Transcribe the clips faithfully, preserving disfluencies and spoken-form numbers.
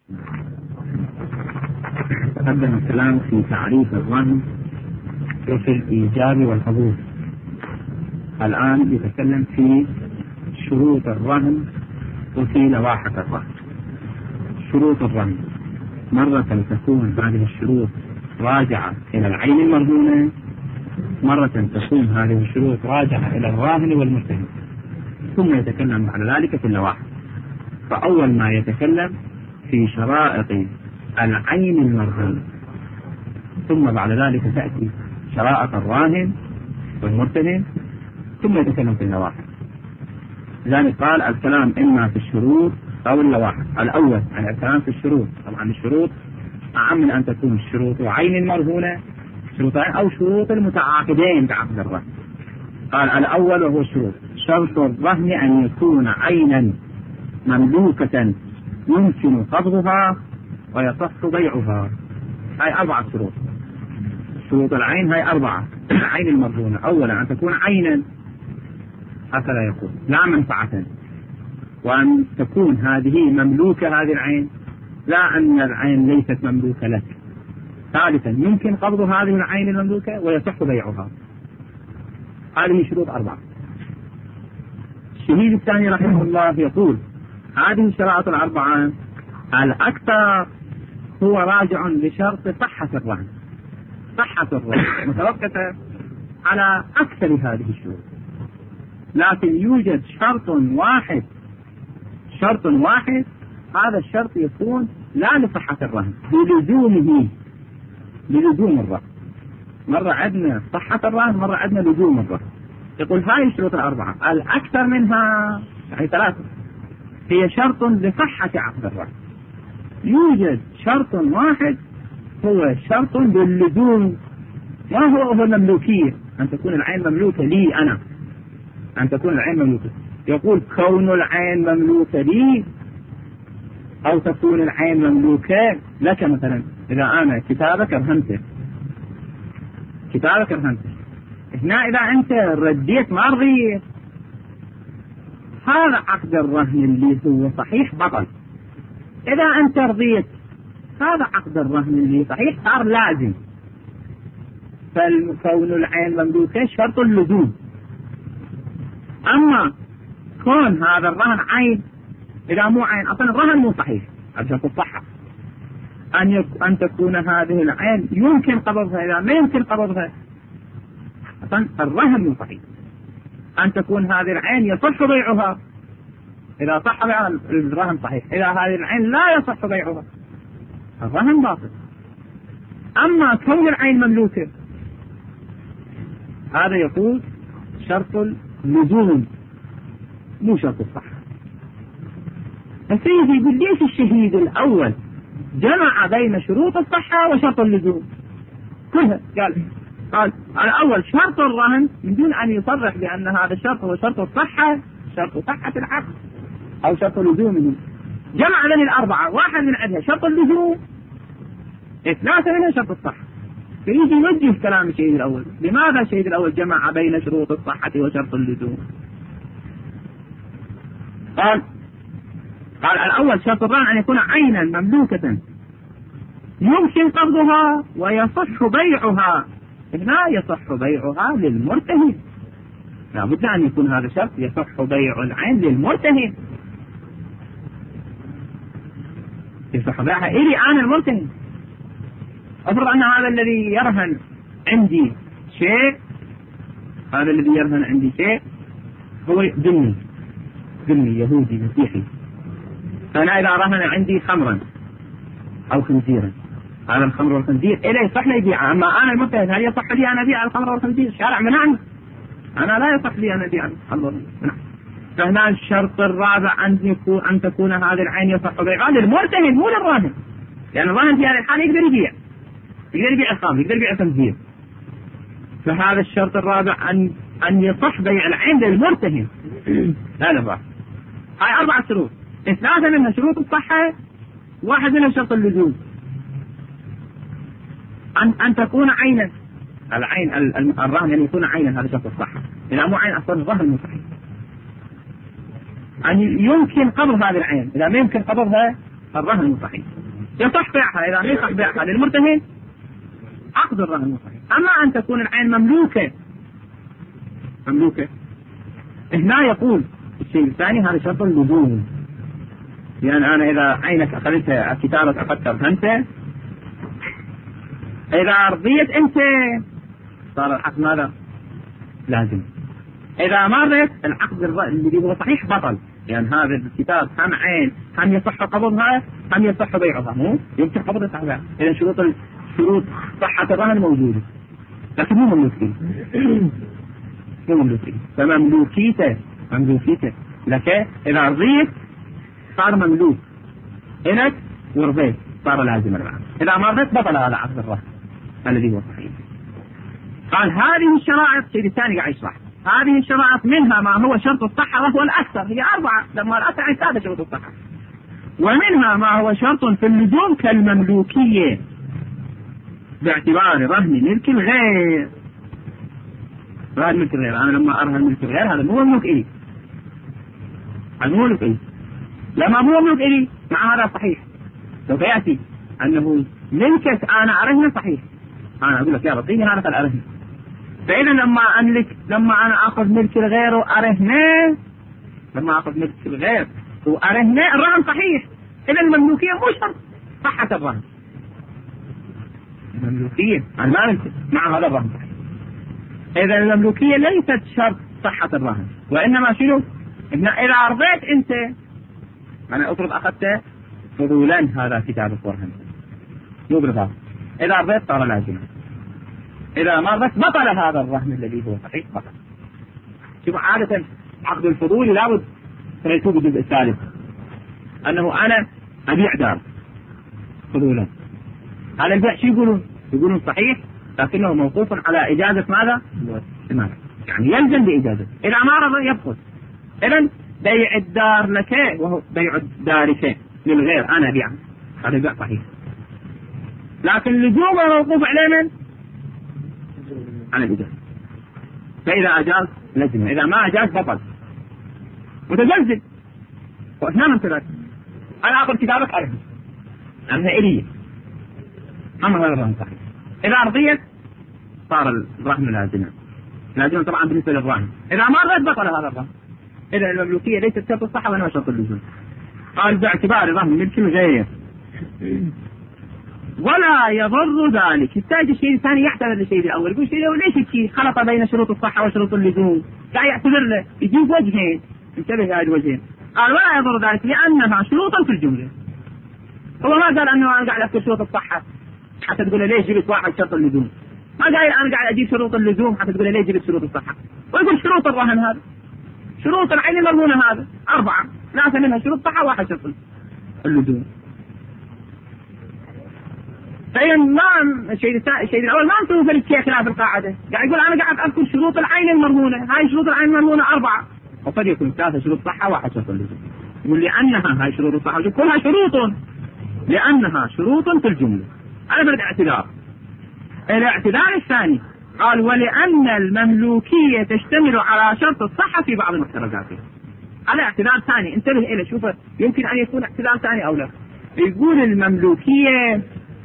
تقدم الكلام في تعريف الرهن وفي الإيجاب والقبول. الآن يتكلم في شروط الرهن وفي لواحق الرهن. شروط الرهن مرة تكون هذه الشروط راجعة إلى العين المرهونة، مرة تكون هذه الشروط راجعة إلى الراهن والمرتهن، ثم يتكلم بعد ذلك في اللواحق. فأول ما يتكلم في شرائط العين المرهونة، ثم بعد ذلك تأتي شرائط الراهن والمرتهن، ثم يتكلم في اللواحق. لذلك قال الكلام إما في الشروط أو اللواحق. الأول عن الكلام في الشروط، طبعا الشروط أعم من أن تكون شروط عين المرهونة شروط أو شروط المتعاقدين بعقد الرهن. قال الأول وهو الشروط: شرط الرهن أن يكون عينا مملوكة يمكن قبضها ويصح بيعها. هاي أربعة شروط. شروط العين هاي أربعة. عين المرهونة أولا أن تكون عينا، هكذا يقول، لا منفعة، وأن تكون هذه مملوكة هذه العين، لا أن العين ليست مملوكة لك. ثالثا يمكن قبض هذه العين المملوكة ويصح بيعها. هذه شروط أربعة. الشهيد الثاني رحمه الله يقول هذه الشرائط الأربعة الأكثر هو راجع لشرط صحة الرهن. صحة الرهن متوقفة على أكثر هذه الشروط، لكن يوجد شرط واحد شرط واحد هذا الشرط يكون لا لصحة الرهن، بلزومه، بلزوم الرهن. مرة عندنا صحة الرهن، مرة عندنا لزوم الرهن. يقول هاي الشروط الأربعة الأكثر منها يعني ثلاثة هي شرط لصحة عقد الرهن. يوجد شرط واحد هو شرط باللزوم. ما هو هو المملوكية، أن تكون العين مملوكة لي أنا، أن تكون العين مملوكة. يقول كون العين مملوكة لي أو تكون العين مملوكة لك. مثلا إذا أنا كتابك رهنته كتابك رهنته هنا، إذا أنت رديت ما رضيت، هذا عقد الرهن اللي هو صحيح بطل. إذا أنت رضيت، هذا عقد الرهن اللي صحيح صار لازم. فالكون العين مملوكة شرط اللزوم. أما كون هذا الرهن عين، إذا مو عين أصلا الرهن مو صحيح، هذا شرط الصحة. أن يك... أن تكون هذه العين يمكن قبضها، إذا ما يمكن قبضها أصلا الرهن مو صحيح. أن تكون هذه العين يصح بيعها، إذا صح بيعها الرهن صحيح. إذا هذه العين لا يصح بيعها الرهن باطل. أما كون العين مملوكة هذا يقول شرط اللزوم مو شرط الصحة. فسيدي يقول ليش الشهيد الأول جمع بين شروط الصحة وشرط اللزوم كلها؟ قال قال الأول شرط الرهن من دون أن يصرح بأن هذا الشرط هو شرط الصحة، شرط صحة العقد أو شرط لزومه. جمع بين الأربعة، واحد من عندها شرط اللزوم، ثلاثة منها شرط الصحة. فيجي يوجه كلام الشهيد الأول. لماذا الشهيد الأول جمع بين شروط الصحة وشرط اللزوم؟ قال قال الأول شرط الرهن أن يكون عينا مملوكة يمكن قبضها ويصح بيعها. هنا يصح بيعها للمرتهن، لا بد أن يكون هذا شرط يصح بيع العين للمرتهن. يصح بيعها إلي أنا المرتهن. أفرض أن هذا الذي يرهن عندي شيء هذا الذي يرهن عندي شيء هو ذمي ذمي يهودي مسيحي. فأنا إذا رهن عندي خمرا أو خنزيرا، هذا الخمر والخنزير إليه يصح لي يبيعه. أما أنا المرتهن هل يصح لي أن أبيع الخمر والخنزير؟ الشارع منعني، أنا لا يصح لي أن أبيع الخمر والخنزير. فهنا الشرط الرابع أن يكون أن تكون هذه العين يصح بيعها للمرتهن مو للراهن، لأن الراهن في هذه الحالة يقدر يبيع يقدر يبيع الخمر، يقدر يبيع الخنزير. فهذا الشرط الرابع أن أن يصح بيع العين للمرتهن لا للراهن. هاي أربع شروط، ثلاثة منها شروط الصحة، واحد منها شرط اللزوم. أن أن تكون عينا، العين الرهن أن يكون عينا، هذا شرط الصحة. إذا مو عين أصلا الرهن مو صحيح. أن يمكن قبض هذه العين، إذا ما يمكن قبضها الرهن مو صحيح. يصح بيعها إذا لم يصح بيعها للمرتهن عقد الرهن مو صحيح. أما أن تكون العين مملوكة مملوكة هنا يقول الشيء الثاني هذا شرط اللزوم. لأن يعني أنا إذا عينك أخذتها كتابة أخذتها رهنتها إذا رضيت أنت صار العقد ماذا؟ لازم. إذا ما رضيت العقد الذي هو صحيح بطل. لأن يعني هذا الكتاب هم عين هم يصح قبضها هم يصح بيعها مو يمكن قبض صحيح. إذا شروط شروط صحة الرهن موجودة لكن مو مملوكية مو مملوكية فمملوكيته مملوكيته لك إذا رضيت صار مملوك إنك ورضيت صار لازم الرهن. إذا ما رضيت بطل هذا عقد الرهن الذي هو صحيح. قال هذه الشرائط الشيء الثاني قاعد يشرح هذه الشرائط منها ما هو شرط الصحة وهو الأكثر هي أربعة لما الأكثر عن ثلاثة شروط الصحة ومنها ما هو شرط في اللزوم كالمملوكية باعتبار رهن ملك الغير. رهن ملك الغير أنا لما أرهن ملك الغير هذا مو مملوك إلي هذا مو مملوك إلي لما مو مملوك إلي مع هذا صحيح سوف يأتي أنه ملكك أنا أرهنه صحيح أنا أقول لك يا رضيني هذا فالأرهن. فإذا لما أملك لما أنا أخذ ملك الغير وأرهنه لما أخذ ملك الغير وأرهنه الرهن صحيح. إذا المملوكية مو شرط صحة الرهن المملوكية أنا ما أملك مع هذا الرهن صحيح. إذا المملوكية ليست شرط صحة الرهن وإنما شنو؟ إذا رضيت أنت أنا أفرض أخذت فضولا هذا كتاب الرهن مو بالغلط إذا رضيت صار لازم. إذا ما رضيت بطل هذا الرهن الذي هو صحيح بطل. شوف عادة عقد الفضول لابد تريتوه بالجزء الثالث أنه أنا أبيع دار فضولا هذا البيع شو يقولون؟ يقولون صحيح لكنه موقوف على إجازة ماذا؟ المالك يعني يلزم بإجازة. إذا ما رضى يبخل. إذن بيع الدار لك وهو بيع دارك للغير أنا أبيع هذا البيع صحيح لكن لزومه موقوف على من؟ على الإجازة. فإذا أجاز لزم إذا ما أجاز بطل متزلزل وإثنان من ثلاثة أنا أخذ كتابك أرهن أنها إلية أما هذا الرهن صحيح. إذا رضيت صار الرهن لازما لازما طبعا بالنسبة للرهن. إذا ما رضيت بطل هذا الرهن. إذا المملوكية ليست شرط الصحة وإنما شرط اللزوم. قال باعتبار رهن ملك الغير ولا يضر ذلك. يحتاج الشيء الثاني يعتذر للشيء الأول يقول الشيء الأول ليش الشيء خلط بين شروط الصحة وشروط اللزوم قاعد يعتذر له يجيب وجهين انتبه هذه الوجهين. قال ولا يضر ذلك لأنها شروطا في الجملة. هو ما قال أنه أنا قاعد أذكر شروط الصحة حتى تقول ليش جبت واحد شرط اللزوم ما قال أنا قاعد أجيب شروط اللزوم حتى تقول ليش جبت شروط الصحة. ويقول شروط الرهن هذا شروط العين المرهونة هذا أربعة ثلاثة منها شروط صحة واحد شرط اللزوم. فإذا ما الشيء الشيء الأول ما نسوي في الشيء خلاف القاعدة قاعد يقول أنا قاعد أذكر شروط العين المرهونة هاي شروط العين المرهونة أربعة وقد يكون ثلاثة شروط صحة واحد شرط اللزوم. يقول لأنها هاي شروط الصحة كلها شروط لأنها شروط في الجملة. هذا فرد اعتذار. الاعتذار الثاني قال ولأن المملوكية تشتمل على شرط الصحة في بعض المحترزاتها. هذا اعتذار ثاني انتبه إليه شوف يمكن أن يكون اعتذار ثاني أو لا. يقول المملوكية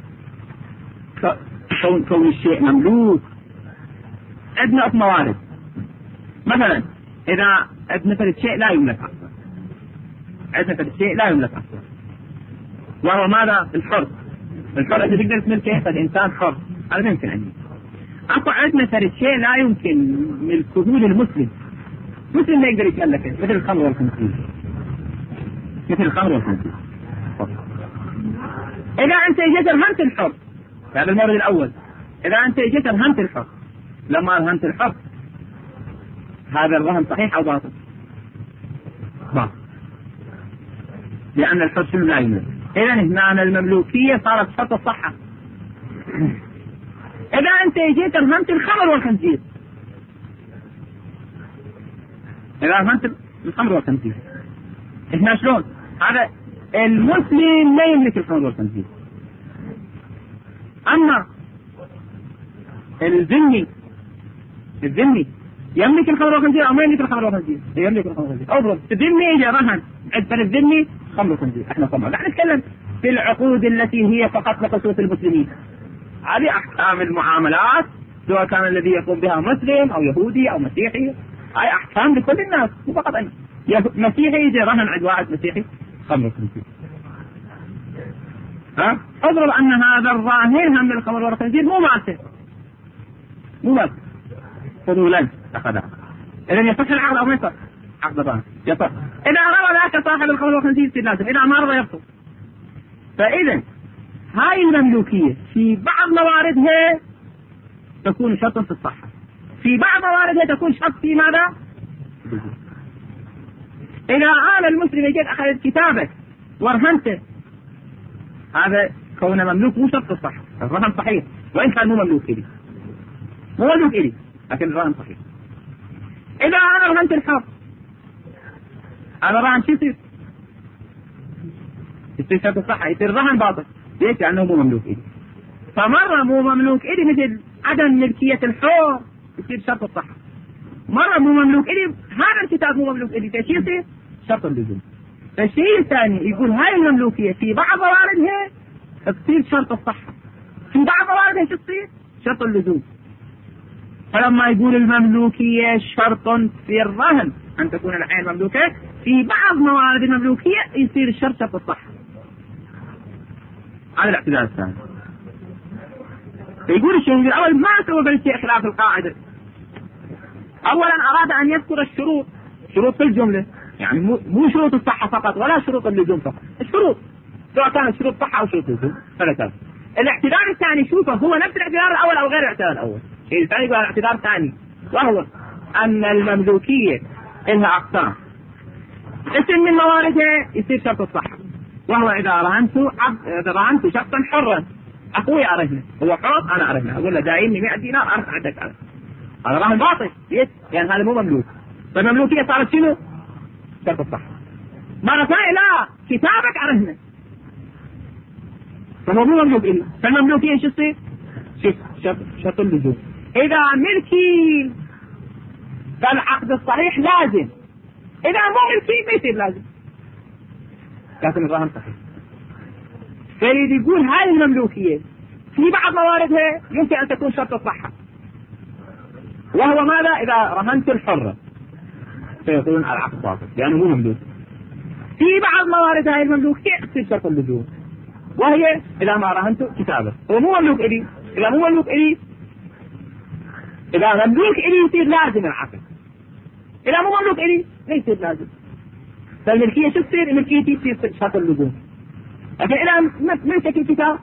كون كون الشيء مملوك عندنا أربع موارد. مثلا إذا عندنا فرد شيء لا يملك أصلا عندنا فرد شيء لا يملك أصلا وهو ماذا؟ الحر. الحر إذا تقدر تملكه فالإنسان حر هذا يمكن أن يكون. أكو عندنا فرد شيء لا يمكن ملكه للمسلم مسلم لا يقدر يتملكه مثل الخمر والخنزير مثل الخمر والخنزير. إذا أنت جيت رهنت الحر هذا المورد الأول. إذا أنت جيت رهنت الحر لما رهنت الحر هذا الرهن صحيح أو باطل؟ باطل لأن الحر لا يملك. إذا هنا المملوكية صارت شرط الصحة. إذا أنت جيت رهنت الخمر والخنزير إذا رهنت الخمر والخنزير إحنا شلون؟ هذا المسلم لا يملك الخمر والخنزير أما الذمي الذمي يملك الخمر والخنزير أو ما يملك الخمر والخنزير؟ يملك الخمر والخنزير. أفرض الذمي إجا رهن عند الذمي خمر وخنزير احنا طبعا لا نتكلم في العقود التي هي فقط لخصوص المسلمين. هذه أحكام المعاملات سواء كان الذي يقوم بها مسلم أو يهودي أو مسيحي، هاي أحكام لكل الناس مو فقط أن مسيحي يجي رهن عند واحد مسيحي خمر خنزير. ها اضرب أن هذا الراهن هم للخمر والخنزير مو مالته مو مالته فضولا أخذها. إذا يصح العقد أو ما يصح؟ عقد الراهن يصح. إذا رضى ذاك صاحب الخمر والخنزير يصير لازم، إذا ما رضى يبطل. فإذا هاي المملوكية في بعض مواردها تكون شرطا في الصحة، في بعض مواردها تكون شرط في ماذا؟ إذا أنا المسلم يجد أخذ كتابك ورهنته، هذا كون مملوك مو شرط في الصحة، الرهن صحيح وإن كان مو مملوك إلي مو مملوك إلي لكن الرهن صحيح. إذا أنا رهنت الحر هذا رهن شو يصير؟ يصير شرط الصحة، يصير الرهن باطل. ليش؟ لأنه مو مملوك إلي. فمرة مو مملوك إلي مثل عدم ملكية الحر يصير شرط الصحة، مرة مو مملوك إلي هذا الكتاب مو مملوك إلي فشي يصير شرط اللزوم. الشيء الثاني يقول هاي المملوكية في بعض مواردها تصير شرط الصحة، في بعض مواردها شو تصير؟ شرط اللزوم. فلما يقول المملوكية شرط في الرهن أن تكون العين مملوكة، في بعض موارد المملوكية يصير الشرط شرط الصحة. هذا الاعتدال الثاني. يقول الشيخ الأول ما سوى بالشيء خلاف القاعدة. أولا أراد أن يذكر الشروط، شروط في الجملة، يعني مو شروط الصحة فقط ولا شروط اللزوم فقط، الشروط سواء كانت شروط صحة أو شروط لزوم ثلاثة. الاعتدال الثاني شوفه هو نفس الاعتدال الأول أو غير الاعتدال الأول. الشيء الثاني يقول الاعتدال الثاني وهو أن المملوكية لها أقسام، اسم من مواردها يصير شرط الصحة، وهو إذا رهنت إذا رهنت شخصا حرا، أخوي أرهنه هو حر أنا أرهنه، أقول له دايني مئة دينار أرفع عندك على هذا رهن باطل. ليش؟ لأن يعني هذا مو مملوك. فالمملوكية صارت شنو؟ شرط الصحة. مرة ثانية لا كتابك أرهنه فهو مو مملوك إلي، فالمملوكية شو تصير؟ شرط شرط اللزوم. إذا ملكي فالعقد الصحيح لازم، إذا مو ملكي ما يصير لازم، لكن الرهن صحيح. فيريد يقول هاي المملوكية في بعض مواردها يمكن أن تكون شرط الصحة، وهو ماذا؟ إذا رهنت الحرة فيقولون العقد باطل لأنه مو مملوك. في بعض موارد هاي المملوكية تصير شرط اللزوم، وهي إذا ما رهنت كتابه هو مو مملوك إلي، إذا مو مملوك إلي إذا مملوك إلي يصير لازم العقد، إذا مو مملوك إلي لا يصير لازم. فالملكية شو تصير؟ الملكية تصير شرط اللزوم. لكن إذا ملكك الكتاب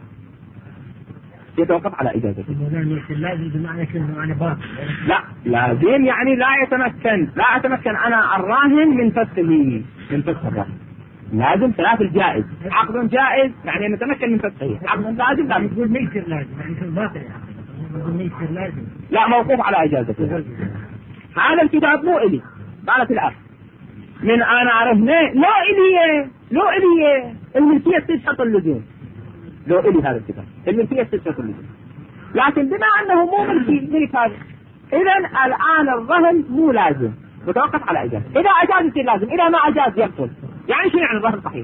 يتوقف على إجازته. لازم بمعنى كلمة معنى باطل. لا لازم يعني لا يتمكن لا أتمكن أنا الراهن من فسخه من فسخ الراهن. لازم ثلاث الجائز، عقد جائز يعني نتمكن من فسخه، عقد لازم لا يقول ما يصير لازم يعني يكون باطل، يقول ما يصير لازم لا موقوف على إجازته. هذا الكتاب مو إلي قالت الأخ من أنا عرفنا لا إلي لا إلي الملكية تصير شرط اللزوم، لو إلي هذا الكتاب الملكية تصير شرط اللزوم، لكن بما أنه مو ملكي ملك هذا إذا الآن الرهن مو لازم متوقف على إجازة. إذا أجاز يصير لازم، إذا ما أجاز يبطل. يعني شو يعني الرهن صحيح؟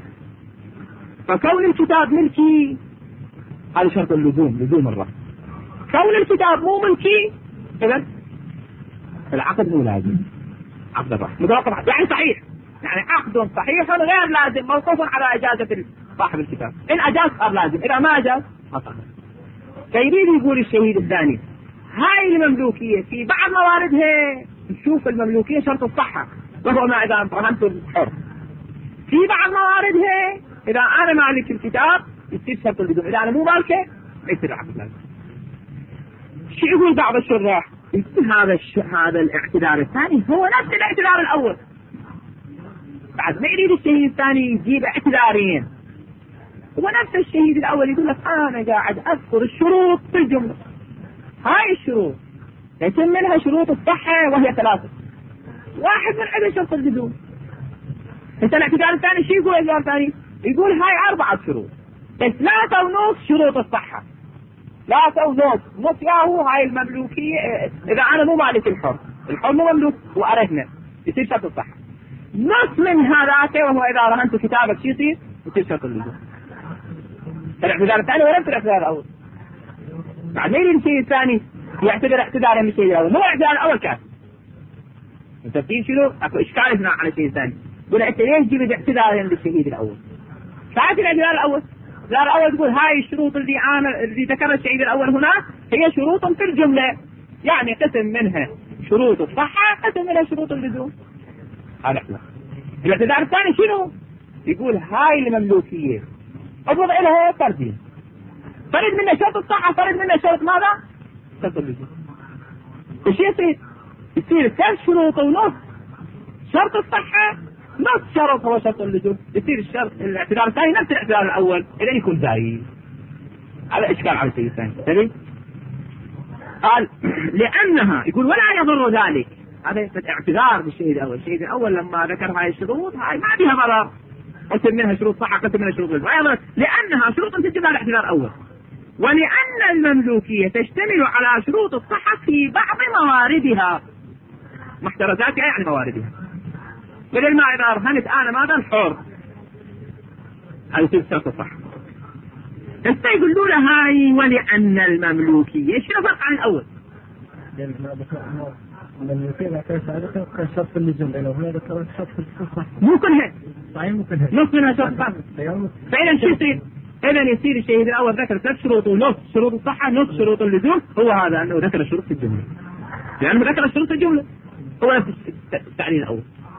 فكون الكتاب ملكي هذا شرط اللزوم، لزوم الرهن. كون الكتاب مو ملكي إذا العقد مو لازم، عقد الرهن متوقف يعني صحيح، يعني عقد صحيح غير لازم موقوف على إجازة صاحب الكتاب. إن أجاز صار لازم، إذا ما أجاز ما صار. فيريد يقول الشهيد الثاني هاي المملوكية في بعض مواردها نشوف المملوكية شرط الصحة، وهو ما إذا رهنت الحر. في بعض مواردها إذا أنا مالك الكتاب يصير شرط اللزوم، إذا أنا مو مالكه يصير العقد لازم. شو يقول بعض الشراح؟ يقول هذا الش... هذا الاعتذار الثاني هو نفس الاعتذار الأول. بعد ما يريد الشهيد الثاني يجيب اعتذارين، هو نفس الشهيد الأول يقول لك أنا قاعد أذكر الشروط في الجملة، هاي الشروط يتم منها شروط الصحة وهي ثلاثة، واحد من عدد شرط اللزوم. انت الاعتذار الثاني شو يقول الاعتذار الثاني؟ يقول هاي أربعة شروط، ثلاثة ونص شروط الصحة، ثلاثة ونص نص ياهو هاي المملوكية. إذا أنا مو مالك الحر، الحر مو مملوك وأرهنه يصير شرط الصحة. نص من هذاك وهو إذا رهنت كتابك شو يصير؟ يصير شرط اللزوم. الاعتذار الثاني ولم الاعتذار الأول. بعد ما يريد الشيء الثاني يعتذر اعتذارا من الشيء الأول، مو الاعتذار الأول كافي. أنت في شنو؟ أكو إشكال هنا على الشيء الثاني. يقول أنت ليش جيب اعتذارا للشهيد الأول؟ فهات الاعتذار الأول. الاعتذار الأول تقول هاي الشروط اللي أنا اللي ذكرها الشهيد الأول هنا هي شروط في الجملة، يعني قسم منها شروط الصحة، قسم منها شروط اللزوم. هذا احنا. الاعتذار الثاني شنو؟ يقول هاي المملوكية اضرب لها فردين، فرد منها شرط الصحة، فرد منها شرط ماذا؟ شرط اللزوم. ايش يصير؟ يصير ثلاث شروط ونص شرط الصحة، نص شرط هو شرط اللزوم. يصير الشرط الاعتذار الثاني نفس الاعتذار الأول إلى يكون زايد. هذا إشكال على الشيء الثاني. تبي؟ قال لأنها يقول ولا يضر ذلك. هذا اعتذار بالشهيد الأول. الشهيد الأول لما ذكر هاي الشروط هاي ما فيها ضرر، قسم منها شروط صحة، قسم منها شروط اللزوم، لأنها شروط تجب على الاعتذار الأول. ولأن المملوكية تشتمل على شروط الصحة في بعض مواردها، محترزاتها يعني مواردها. بدل ما إذا أرهنت أنا ماذا الحر هذه تصير شرط الصحة. بس يقولوا له هاي ولأن المملوكية شنو فرق عن الأول؟ المملوكية ذكرت هذا كان شرط اللزوم، لأنه هنا ذكرت شرط الصحة. مو كلها. صحيح مو كلها. نص منها شرط الصحة. فإذا شو يصير؟ إذا يصير الشهيد الأول ذكر ثلاث شروط ونص شروط الصحة، نص شروط اللزوم، هو هذا أنه ذكر الشروط في الجملة. لأنه ذكر الشروط في الجملة. هو نفس التعليل الأول.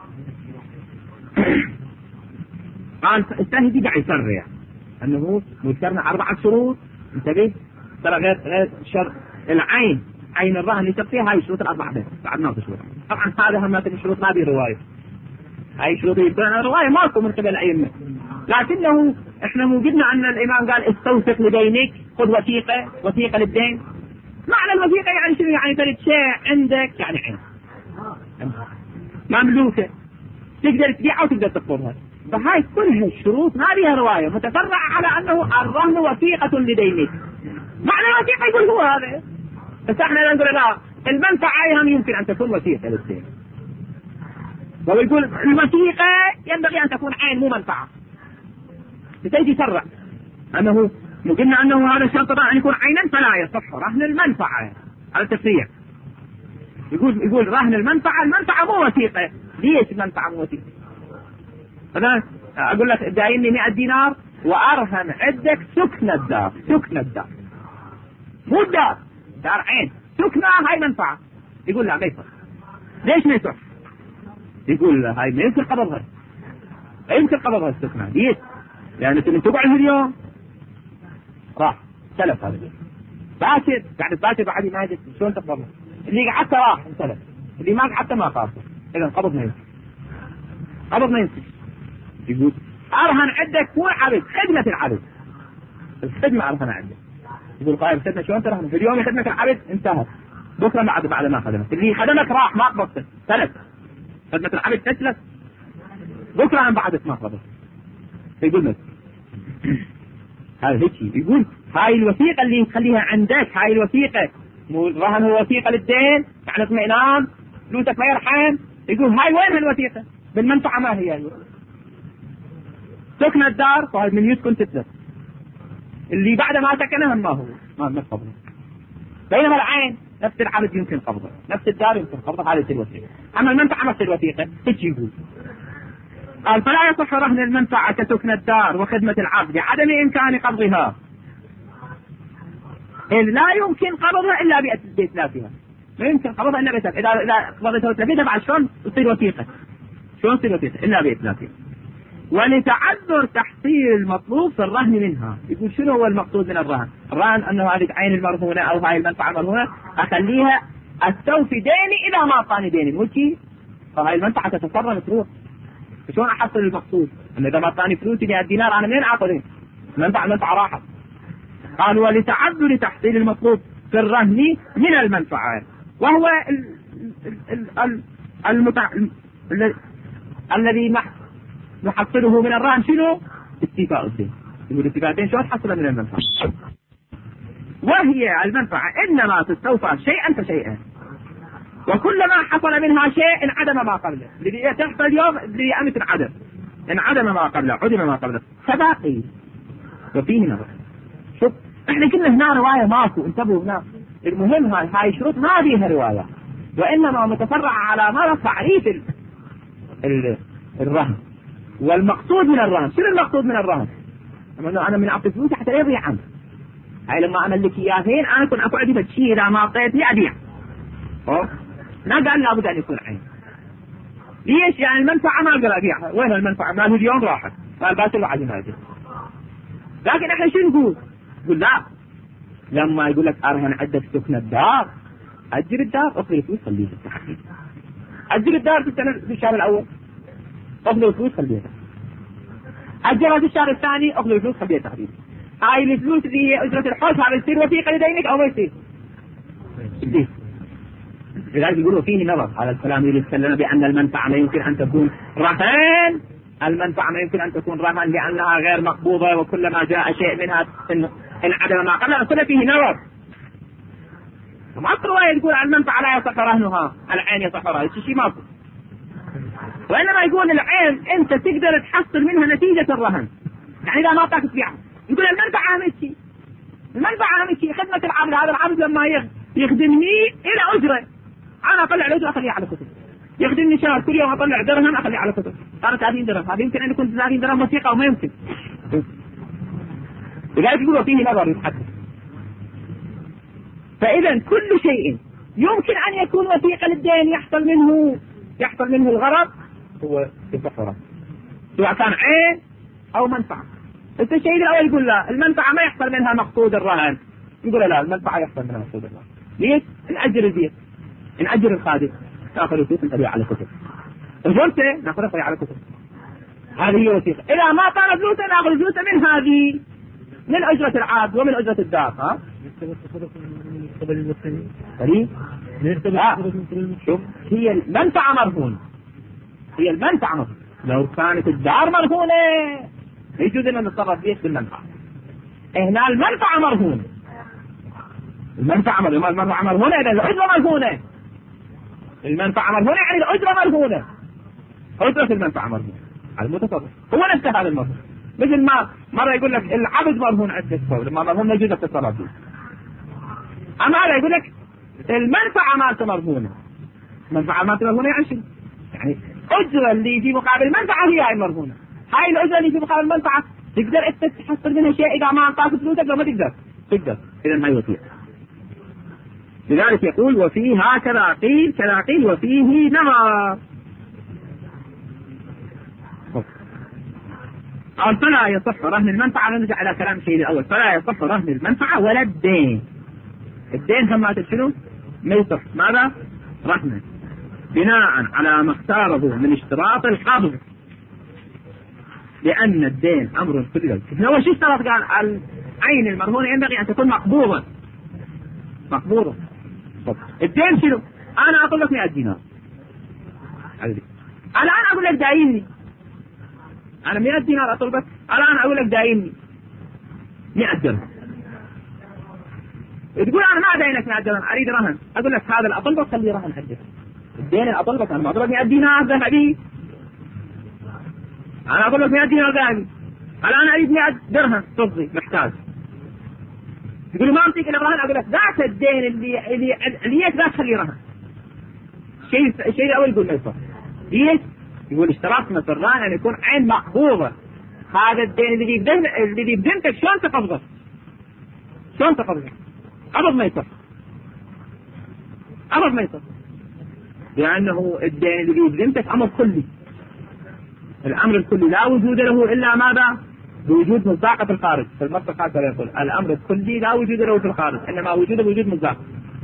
قال الثاني قاعد يسرع أنه مذكرنا أربعة شروط. انتبه ترى غير غير شرط العين، عين الرهن يصير فيها هاي الشروط الأربعة بس بعد ما شروط. طبعا هذا هم الشروط ما برواية، هاي شروط الرواية ماكو من قبل الأئمة، لكنه احنا مو قلنا أن الإمام قال استوثق لدينك، خذ وثيقة وثيقة للدين. معنى الوثيقة يعني شنو؟ يعني تريد شيء عندك يعني عين مملوكة تقدر تبيعها وتقدر تقبضها. فهاي كلها الشروط ما بها رواية، متفرعة على أنه الرهن وثيقة لدينك. معنى الوثيقة يقول هو هذا، بس احنا نقول لا المنفعة هم يمكن أن تكون وثيقة للدين، ويقول الوثيقة ينبغي أن تكون عين مو منفعة. بتيجي يسرع أنه قلنا أنه هذا الشرط أن يكون عينا فلا يصح رهن المنفعة على التفسير. يقول يقول رهن المنفعة، المنفعة مو وثيقة. ليش المنفعة مو وثيقة؟ أنا أقول لك دايني مئة دينار وأرهن عندك سكن الدار، سكن الدار مو الدار، دار عين، سكنة هاي منفعة. يقول لا ما يصح. ليش ما يصح؟ يقول هاي ما يمكن قبضها، ما يمكن قبضها السكنة. ليش؟ لأن يعني تقعد اليوم راح سلف هذا اليوم باكر، قاعد باكر بعد ما يجي شلون تقبضها؟ اللي قعدت راح سلف، اللي ما قعدت ما قاصر. إذا قبض ما يمكن، قبض ما يمكن. يقول أرهن عندك مو عبد، خدمة العبد، الخدمة أرهن عندك. يقول قائم خدمة شلون ترهن؟ في اليوم خدمة العبد انتهت، بكرة ما عاد بعد ما خدمت، اللي خدمك راح ما قبضت سلف، خدمة العبد تسلف، بكرة ما بعدت ما قبضت. يقول لك هذا هيك. يقول هاي الوثيقة اللي نخليها عندك، هاي الوثيقة مو الرهن هو وثيقة للدين يعني اطمئنان فلوسك ما يرحم. يقول هاي وين الوثيقة؟ بالمنفعة ما هي يعني. سكن الدار فهذا من يسكن تتلف، اللي بعد ما سكنها ما هو ما ما قبضه. بينما العين نفس العبد يمكن قبضه، نفس الدار يمكن قبضه، هذه الوثيقة. أما المنفعة نفس الوثيقة هيك يقول. قال فلا يصح رهن المنفعة كسكن الدار وخدمة العبد عدم إمكان قبضها، إذ لا يمكن قبضها إلا بإتلافها. ما يمكن قبضها إلا بإتلافها. إذا إذا قبضتها وتلفيتها بعد شلون تصير وثيقة؟ شلون تصير وثيقة؟ إلا بإتلافها. ولتعذر تحصيل المطلوب في الرهن منها. يقول شنو هو المقصود من الرهن؟ الرهن أنه هذه عين المرهونة أو هاي المنفعة المرهونة أخليها أستوفي ديني إذا ما أعطاني ديني ملكي، فهاي المنفعة تتصرف تروح. شلون أحصل المقصود؟ أن إذا ما أعطاني فلوسي مئة دينار أنا منين أعطيه؟ المنفعة المنفعة راحت. قال ولتعذر تحصيل المطلوب في الرهن من المنفعات، وهو المتع... الذي نحصله من الرهن شنو؟ استيفاء الدين. يقول استيفاء الدين شلون تحصله من المنفعة؟ وهي المنفعة إنما تستوفى شيئا فشيئا، وكلما حصل منها شيء انعدم ما قبله. اللي تحصل اليوم اللي أمس انعدم، انعدم ما قبله، عدم ما قبله، فباقي. وفيه نظر شوف احنا قلنا هنا رواية ماكو، انتبهوا هنا المهم هاي هاي شروط ما فيها رواية، وإنما متفرع على ماذا؟ تعريف ال... ال... الرهن والمقصود من الرهن. شنو المقصود من الرهن؟ أنا من أعطي فلوس حتى لا يضيع عنه. هاي لما أعمل لك إياهين أنا كنت أقعد بشيء إذا ما أعطيتني أبيع. أه؟ ما قال لابد أن يكون عين. ليش؟ يعني المنفعة ما أقدر أبيعها. وين المنفعة؟ ما له اليوم راحت. قال باتل وعدي ما أجي. لكن إحنا شو نقول؟ نقول لا. لما يقول لك أرهن عدة سكن الدار، أجر الدار أخذ فلوس خليه في التحقيق. أجر الدار في السنة في الشهر الأول أخذ فلوس خليه. أجرها في الشهر الثاني أخذ فلوس خليه تحديد. هاي الفلوس اللي هي أجرة الحوش هذا يصير وثيقة لدينك أو ما يصير؟ يصير. لذلك يقولوا فيه نظر على الكلام اللي يتكلم بأن المنفعة ما يمكن أن تكون رهن، المنفعة ما يمكن أن تكون رهن لأنها غير مقبوضة، وكلما جاء شيء منها إن عدم ما قبل كل فيه نظر. ما رواية تقول المنفعة لا يصح رهنها، العين يصح رهنها، شيء ماكو. وإنما يقول العين أنت تقدر تحصل منها نتيجة الرهن، يعني إذا ما أعطاك تبيعها. يقول المنفعة أهم شيء، المنفعة أهم شيء خدمة العبد. هذا العبد لما يخدمني إلى أجرة، أنا أطلع الأجرة أخليه على كتب. يخدمني شهر كل يوم أطلع درهم أخليه على كتب. أنا ثلاثين درهم، هذا يمكن أن يكون ثلاثين درهم وثيقة وما يمكن. لذلك يقولوا فيه نظر يتحدث. فإذا كل شيء يمكن أن يكون وثيقة للدين يحصل منه يحصل منه الغرض هو يصح، سواء كان عين أو منفعة. الشيء الأول يقول لا، المنفعة ما يحصل منها مقصود الرهن. يقول لا، المنفعة يحصل منها مقصود الرهن. ليش؟ نأجر البيت، نأجر الخادم، نأخذ الفلوس نخليها على كتب. الفلوسة نأخذها على كتب. هذه هي وثيقة. إذا ما كان فلوسة نأخذ فلوسة من هذه، من أجرة العبد ومن أجرة الدار. ها؟ شوف هي المنفعة مرهونة، هي المنفعة مرهونة. لو كانت الدار مرهونة يجوز أن نتصرف فيه بالمنفعة. هنا المنفعة مرهونة، المنفعة مرهونة، المنفعة مرهونة إذا الأجرة مرهونة. المنفعة مرهونة يعني الأجرة مرهونة. أجرة المنفعة مرهونة على المتصرف هو نفسه هذا المرهون. مثل ما مرة يقول لك العبد مرهون عدة فور، لما مرهون يجوز التصرف فيه. أما هذا يقول لك المنفعة ما مرهونة. المنفعة ما مرهونة يعني شيء، يعني أجرة اللي في مقابل المنفعة هي المرهونة. هاي الأجرة اللي في مقابل المنفعة تقدر أنت تحصل منها شيء إذا ما أعطاك فلوسك لو ما تقدر تقدر إذا هاي وثيقة. لذلك يقول وفيه هكذا قيل كذا قيل وفيه نظر. قال فلا يصح رهن المنفعة. نرجع على كلام الشيء الأول، فلا يصح رهن المنفعة ولا الدين. الدين هم شنو؟ ما يصح. ماذا؟ رهنه بناء على ما اختاره من اشتراط القبض، لأن الدين أمر كله. هو شو اشترط؟ قال العين المرهونة ينبغي أن تكون مقبوضة. مقبوضة. الدين شنو؟ أنا أقول لك مئة دينار، الآن أقول لك دايني، أنا مئة دينار أطلبك، الآن أقول لك دايني مئة درهم. تقول أنا ما أدينك مئة درهم، أريد رهن. أقول لك هذا الأطلبك خليه رهن حدك. الدين الأطلبك أنا ما أطلبك مئة دينار ذهبي، أنا أقول لك مئة دينار ذهبي، الآن أريد مئة درهم تصدي محتاج. تقول ما أمسك إلا رهن. أقول لك ذاك الدين اللي اللي اللي ذاك خليه رهن. شيء الشيء الأول يقول ما يصح. ليش؟ يقول اشترطنا في الرهن أن يكون عين مقبوضة. هذا الدين اللي بدين اللي بدينتك شلون تقبضه؟ شلون تقبضه؟ قبض ما يصح، قبض ما يصح، لأنه الدين اللي بدينتك أمر كلي. الأمر الكلي لا وجود له إلا ماذا؟ بوجود مصداقة في الخارج. في المنطق هذا يقول الأمر الكلي لا وجود له في الخارج، إنما وجوده وجود مصداق.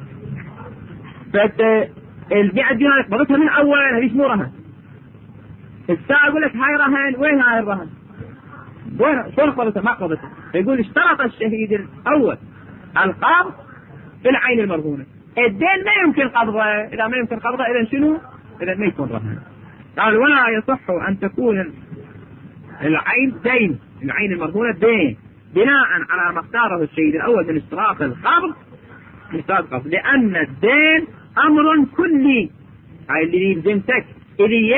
فالمئة دينار يقبضتها من أول، هذه مو رهن. الساعة يقول لك هاي رهن، وين هاي الرهن؟ وين شلون قبضتها؟ ما قبضتها. يقول اشترط الشهيد الأول القبض بالعين المرهونة. الدين ما يمكن قبضه، إذا ما يمكن قبضه إذا شنو؟ إذا ما يكون رهن. قال ولا يصح أن تكون العين دين، العين المرهونة دين بناء على ما اختاره الشهيد الأول من اشتراط القبض، من اشتراط القبض، لأن الدين أمر كلي. هاي اللي يلزمتك إلي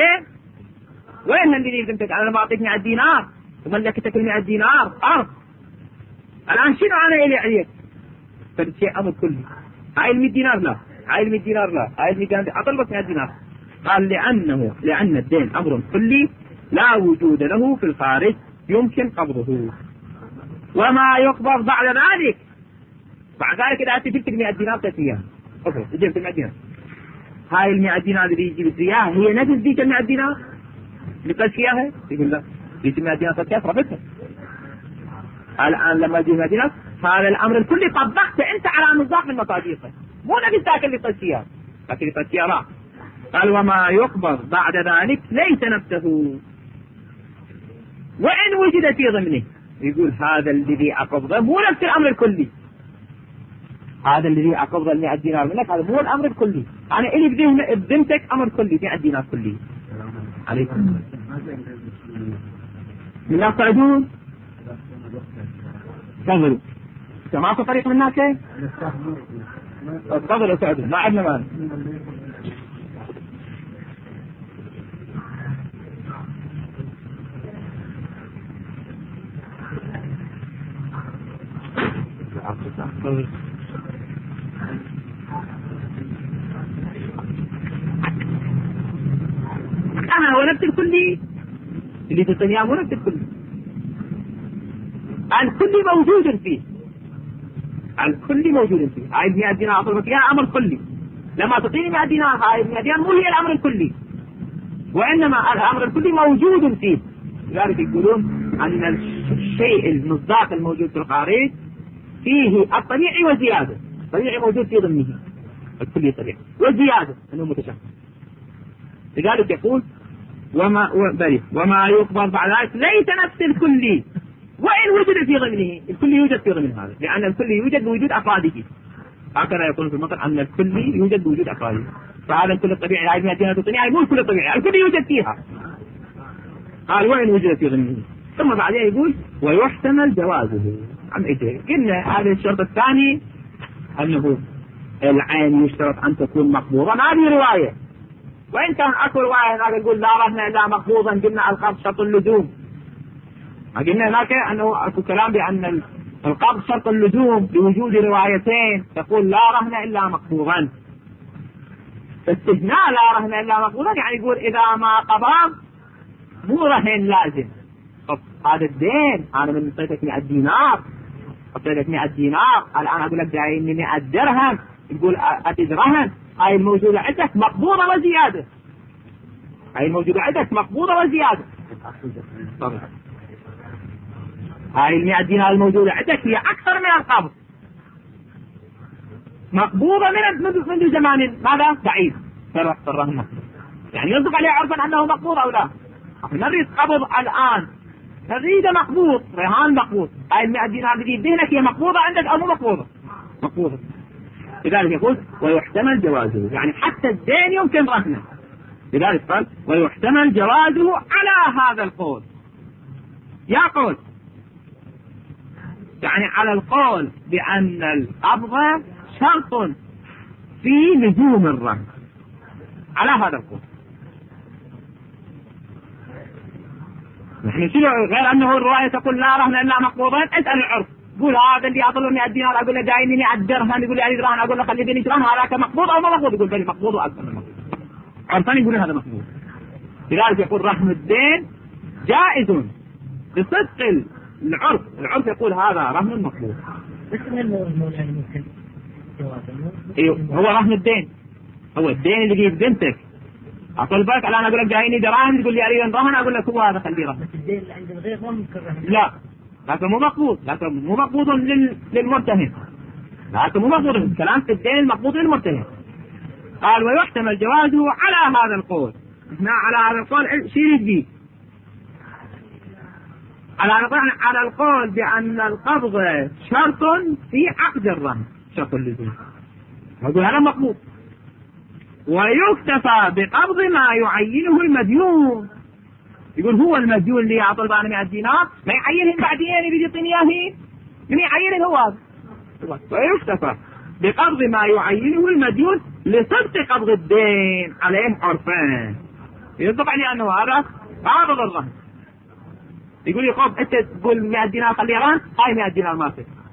وين اللي يلزمتك؟ أنا لما أعطيك مئة دينار وملكتك المئة دينار أرض، الآن شنو أنا إلي عليك؟ فالشيء أمر كلي. هاي المئة دينار لا، هاي المئة دينار لا، هاي المئة دينار أطلبت مئة دينار. قال لأنه لأن الدين أمر كلي لا وجود له في الخارج يمكن قبضه، وما يقبض بعد ذلك بعد ذلك إذا أنت جبت مئة دينار تسويها، أوكي جبت مئة دينار، هاي المئة دينار اللي يجي بسياها هي نفس ذيك المئة دينار اللي تسويها؟ يقول لا، ذيك المئة دينار تسويها صرفتها. الآن لما يجي مئة دينار هذا الأمر الكلي طبقته أنت على نظام من مصادقه، مو نفس ذاك اللي تسويها، لكن اللي تسويها راح. قال وما يقبض بعد ذلك ليس نفسه وإن وجد في ضمنه. يقول هذا الذي أقبضه مو نفس الأمر الكلي، هذا الذي أقبض المئة دينار منك هذا مو الأمر الكلي، أنا إلي بذمتك أمر كلي مئة دينار كلي. عليكم من لا تعدون تفضلوا سمعتوا طريق من هناك؟ تفضلوا تعدون ما عندنا مال. أنا هو نفس الكلي اللي تسميه هو نفس الكلي، الكلي موجود فيه، الكلي موجود فيه. هاي مئة دينار أطلبك إياها أمر كلي، لما تعطيني مئة دينار هاي مئة دينار مو هي الأمر الكلي، وإنما الأمر الكلي موجود فيه. لذلك يقولون أن الشيء المصداق الموجود في الخارج فيه الطبيعي وزيادة، الطبيعي موجود في ضمنه الكلي طبيعي وزيادة أنه متشابه. لذلك يقول وما بل وما يقبض بعد ذلك ليس نفس الكلي وإن وجد في ضمنه، الكلي يوجد في ضمن هذا، لأن الكلي يوجد بوجود أفراده، هكذا يقول في المثل أن الكلي يوجد بوجود أفراده. فهذا الكل الطبيعي هاي مئة دينار الدنيا مو الكل الطبيعي، الكلي يوجد فيها. قال وإن وجد في ضمنه، ثم بعدين يقول ويحتمل جوازه. عم إيه قلنا هذا الشرط الثاني أنه العين يشترط أن تكون مقبوضة، هذه رواية، وإن كان أكو رواية هناك يقول لا رهن إلا مقبوضا، قلنا القبض شرط اللزوم. قلنا هناك أنه أكو كلام بأن القبض شرط اللزوم بوجود روايتين تقول لا رهن إلا مقبوضا. استثناء لا رهن إلا مقبوضا يعني يقول إذا ما قبض مو رهن لازم. طب هذا الدين أنا من اعطيتك مئة دينار، اعطيتك مئة دينار، الآن أقول لك جايني مئة درهم، يقول أتد رهن، هاي الموجودة عندك مقبوضة وزيادة، هاي الموجودة عندك مقبوضة وزيادة. طبعا هاي المئة دينار الموجودة عندك هي أكثر من القبض، مقبوضة من منذ زمان ماذا؟ بعيد في الرهن، يعني يصدق عليه عرفا أنه مقبوض أو لا. نريد قبض الآن، نريد مقبوض، رهان مقبوض، هاي المئة دينار اللي بذهنك هي مقبوضة عندك أو مو مقبوضة؟ مقبوضة. لذلك يقول ويحتمل جوازه، يعني حتى الدين يمكن رهنه. لذلك قال ويحتمل جوازه على هذا القول. يا قول يعني على القول بأن القبض شرط في لزوم الرهن، على هذا القول. يعني شنو غير أنه الرواية تقول لا رهن إلا مقبوضا، اسأل العرف، قول هذا اللي أطلب مئة دينار أقول له جايني مئة درهم، يقول لي أريد رهن، أقول له خليني درهم، هذاك مقبوض أو ما مقبوض؟ يقول بلي مقبوض وأكثر من مقبوض. عرفان يقولون هذا مقبوض. لذلك يقول رهن الدين جائز بصدق العرف، العرف يقول هذا رهن مقبوض. بس من المولانا ممكن ايوه هو رهن الدين، هو الدين اللي في بنتك اطلبك الان اقول لك جايني دراهم، تقول لي اريد رهن، اقول لك هو هذا خليه رهن. بس الدين اللي عند الغير ما ممكن رهن. لا لكن مو مقبوض، لكن مو مقبوض لل... للمرتهن، لكن مو مقبوض الكلام في الدين المقبوض للمرتهن. قال ويحتمل جوازه على هذا القول. احنا على هذا القول شيء جديد، على على القول بأن القبض شرط في عقد الرهن، شرط اللزوم، يقول هذا مقبوض. ويكتفى بقبض ما يعينه المديون، يقول هو المديون اللي يعطل بأنا مئة دينار ما يعينهم بعدين يبي يعطيني اياه، من يعين هو هذا. ويكتفى بقبض ما يعينه المديون لصدق قبض الدين عليه عرفان، يصدق عليه انه هذا قابض الرهن. يقول لي خب انت تقول مئة دينار خليه رهن، هاي مئة دينار ما فيه،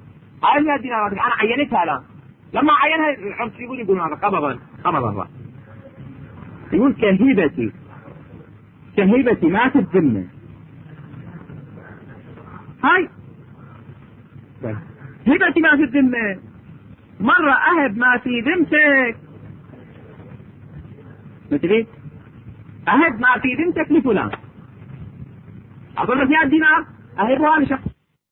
هاي مئة دينار انا عينتها الان، لما عينها العرف يقول يقول هذا قبض قبض الراس. يقول كهيبتي كهيبتي ما في الذمة. هاي هبتي ما في الذمة، مرة أهب ما في ذمتك، مثلي أهب ما في ذمتك لفلان، أعطونا مئة دينار أهبها لشخص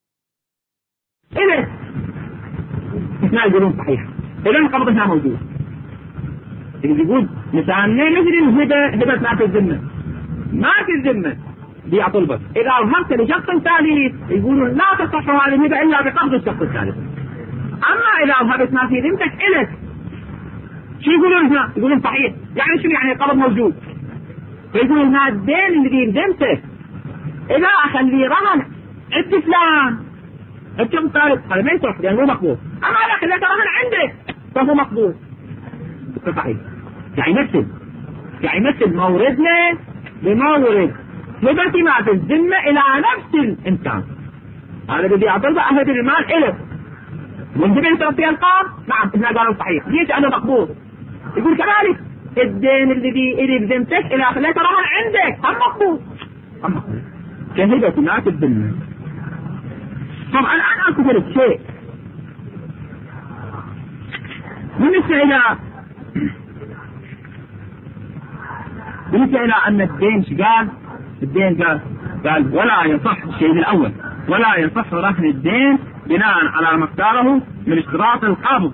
إذا اثناء يقولون صحيح، إذا القبض هنا موجود. يقول مثلا مثل الهبة هبة ما في الذمة، ما في الذمة بيعطوا البر، إذا أظهرت لشخص ثالث يقولون لا تصح هذه الهبة إلا بقبض الشخص الثالث. أما إذا أظهرت ما في ذمتك إلك، شو يقولون هنا؟ يقولون صحيح، يعني شو يعني القبض موجود؟ فيقولون هذا الدين اللي في ذمتك إذا أخليه رهن عند فلان الشخص الثالث هذا ما يصح لأنه مقبول، أما إذا خليته رهن عندك فهو مقبول. صحيح، يعني مثل يعني مثل موردنا بمورد هبتي ما في الذمة إلى نفس الإنسان، هذا بدي أعطيه أهد المال إلك والهبة تعطيه القام. نعم إحنا قالوا صحيح، ليش أنا مقبول؟ يقول كذلك الدين الذي إلي بذمتك إلى خليته رهن عندك هم مقبول هم مقبول كهبتي ما في الذمة. طبعا الآن أكو لك شيء بالنسبة إلى بالنسبة إلى أن الدين قال الدين قال قال ولا يصح الشيء الأول ولا يصح رهن الدين بناء على ما اختاره من اشتراط القبض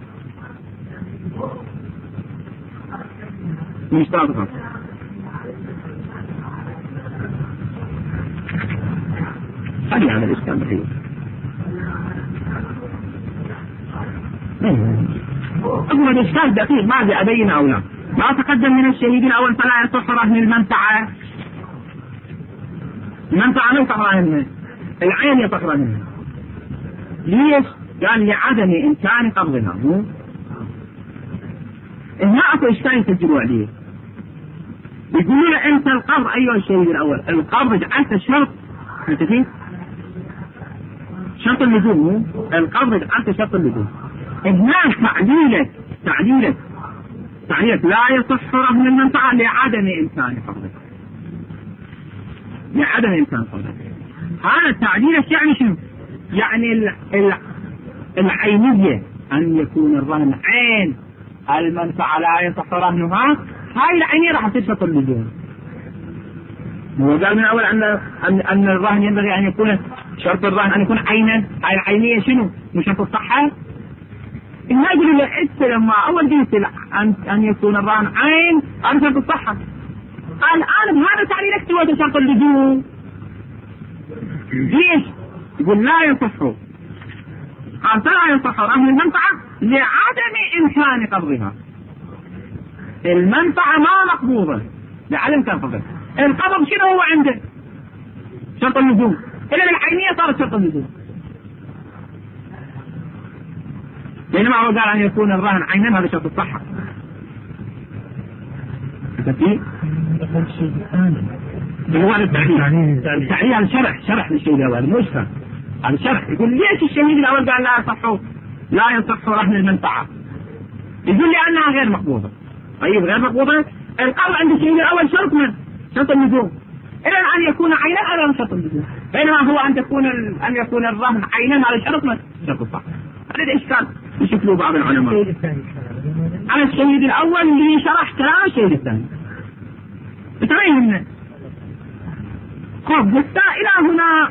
من اشتراط القبض. خلي هذا الإشكال بحيث أقول الإشكال دقيق ما أدري أبين أو لا. ما تقدم من الشهيد الأول فلا يصح رهن المنفعة. المنفعة ما يصح رهنها، العين يصح رهنها. ليش؟ قال لعدم إمكان قبضها. مو هنا أكو إشكال يسجلوا عليه، يقولوا له أنت القبض أيها الشهيد الأول القبض جعلت شرط متفق شرط اللزوم، القبض جعلت شرط اللزوم. هنا تعليلك تعليلك تعليلك لا يصح رهن المنفعة لعدم إمكان قبضها، لعدم إمكان قبضها. هذا تعليلك يعني شنو؟ يعني ال ال العينية أن يكون الرهن عين المنفعة لا يصح رهنها، هاي العينية راح تصير شرط اللزوم. هو قال من أول أن أن أن الرهن ينبغي أن يكون شرط الرهن أن يكون عينا، هاي العينية شنو؟ مش شرط الصحة. إنها يقول له أنت لما أول جيت أن أن يكون الرهن عين هذا شرط الصحة. الآن بهذا تعليلك سوى شرط اللزوم. ليش؟ يقول لا يصح قال فلا يصح رهن المنفعة لعدم إمكان قبضها. المنفعة ما مقبوضة لعدم إمكان قبضها. القبض شنو هو عنده؟ شرط اللزوم. إلا العينية صارت شرط اللزوم. بينما هو قال أن يكون الرهن عينا هذا شرط الصحة. كيف؟ هو هذا التعليل. التعليل على شرح شرح للشيء الأول مو شرح. هذا شرح يقول ليش الشهيد الأول قال لا يصح لا يصح رهن المنفعة؟ يقول لأنها غير مقبوضة. طيب غير مقبوضة القبض عند الشهيد الأول شرط من شرط اللزوم. إذا أن يكون عينا على شرط اللزوم، بينما هو أن تكون أن يكون الرهن عينا على شرط من شرط الصحة. هذا الإشكال يشكلوا بعض العلماء على الشهيد الأول اللي شرح كلام الشهيد الثاني. بتبين خب السائلة هنا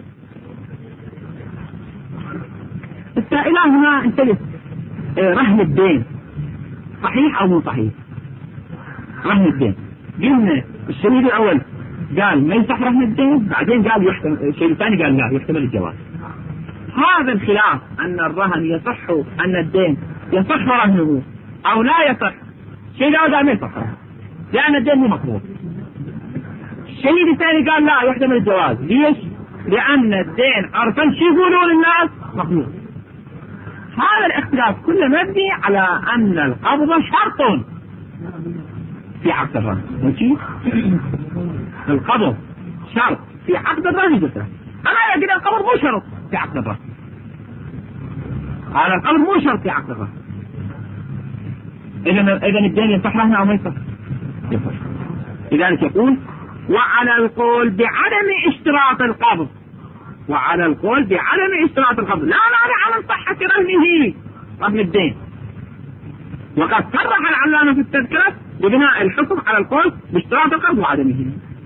السائلة هنا انتبه رهن الدين صحيح أو مو صحيح؟ رهن الدين قلنا الشهيد الأول قال ما يصح رهن الدين، بعدين قال يحتمل الشهيد الثاني قال لا يحتمل الجواز. هذا الخلاف أن الرهن يصح أن الدين يصح رهنه أو لا يصح، الشهيد الأول قال ما يصح لأن الدين مو مقبول. الشهيد الثاني قال لا يحتمل الجواز. ليش؟ لأن الدين عرفا شو يقولون الناس مقبول. هذا الاختلاف كله مبني على أن القبض شرط في عقد الرهن. ماشي؟ القبض شرط في عقد الرهن بس. أما إذا كده القبض مو شرط في عقد الرهن. هذا القبض مو شرط في عقد الرهن. إذا إذا الدين يصح رهن أو ما يصح؟ يصح. لذلك يقول وعلى القول بعدم اشتراط القبض، وعلى القول بعدم اشتراط القبض لا مانع من صحة رهنه، رهن الدين. وقد صرح العلامة في التذكرة ببناء الحكم على القول باشتراط القبض وعدمه.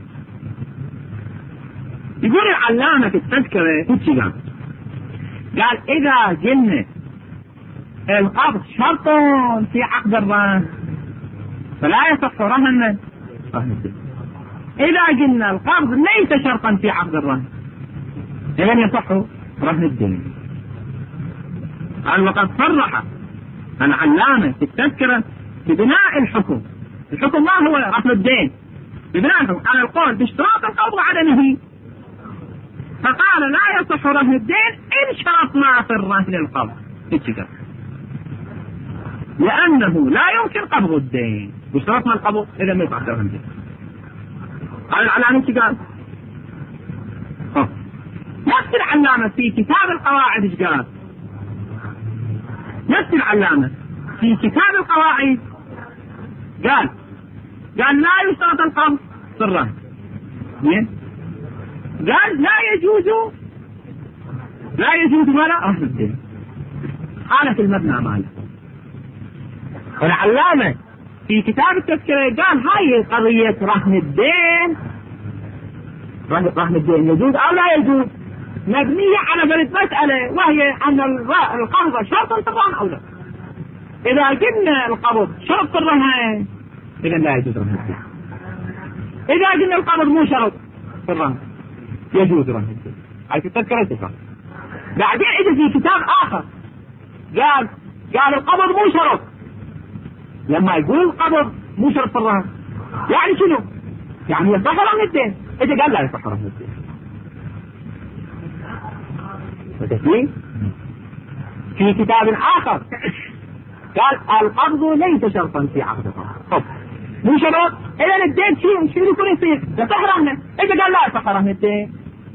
يقول العلامة في التذكرة قال قال إذا جن القبض شرط في عقد الرهن فلا يصح رهن رهن الدين. إذا جن القبض ليس شرطا في عقد الرهن إذا يصح رهن الدين. قال وقد صرح العلامة في التذكرة ببناء الحكم، الحكم ما هو رهن الدين، ببناء الحكم على القول باشتراط القبض وعدمه، فقال لا يصح رهن الدين إن شرطنا في الرهن القبض بالشكل، لأنه لا يمكن قبض الدين باشتراطنا القبض إذا ما يصح رهن الدين. قال العلامة قال نفس العلامة في كتاب القواعد ايش قال؟ نفس العلامة في كتاب القواعد قال قال لا يشترط القبض في الرهن، قال لا يجوز لا يجوز ولا رهن الدين حالة المبنى ماله. والعلامة في كتاب التذكرة قال هاي قضية رهن الدين، رهن الدين يجوز أو لا يجوز مبنية على بلد مسألة، وهي أن القبض شرط في الرهن أو لا. إذا قلنا القبض شرط في الرهن إذا لا يجوز رهن الدين. إذا قلنا القبض مو شرط في الرهن يجوز رهن الدين. هاي تذكرت الفرق. بعدين إذا في كتاب آخر قال قال القبض مو شرط، لما يقول القبض مو شرط في الرهن يعني شنو؟ يعني يصح رهن الدين. إذا قال لا يصح رهن الدين في كتاب آخر قال القبض ليس شرطا في عقد الرهن، مو شرط إذا الدين شيء شو يكون يصير يصح رهنه. إذا قال لا يصح رهن الدين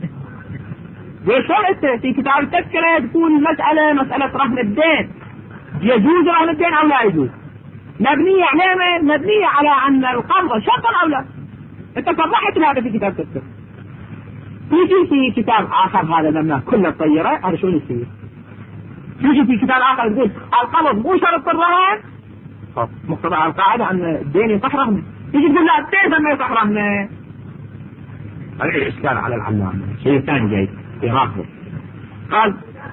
وشرط في كتاب التذكرة تكون المسألة مسألة رهن الدين يجوز رهن الدين أو لا يجوز، مبنية على مبنية على أن القبض شرطا أو لا. أنت صرحت هذا في كتاب التذكرة. يجي في كتاب آخر هذا لما كل طيرة هذا شو يصير؟ يجي في كتاب آخر يقول القبض مو شرط في الرهن، مقتضى القاعدة أن الدين يصح رهنه، يجي يقول لا الدين ما يصح رهنه. هذا الإشكال على العلامة. شيء ثاني جاي يراقب. قال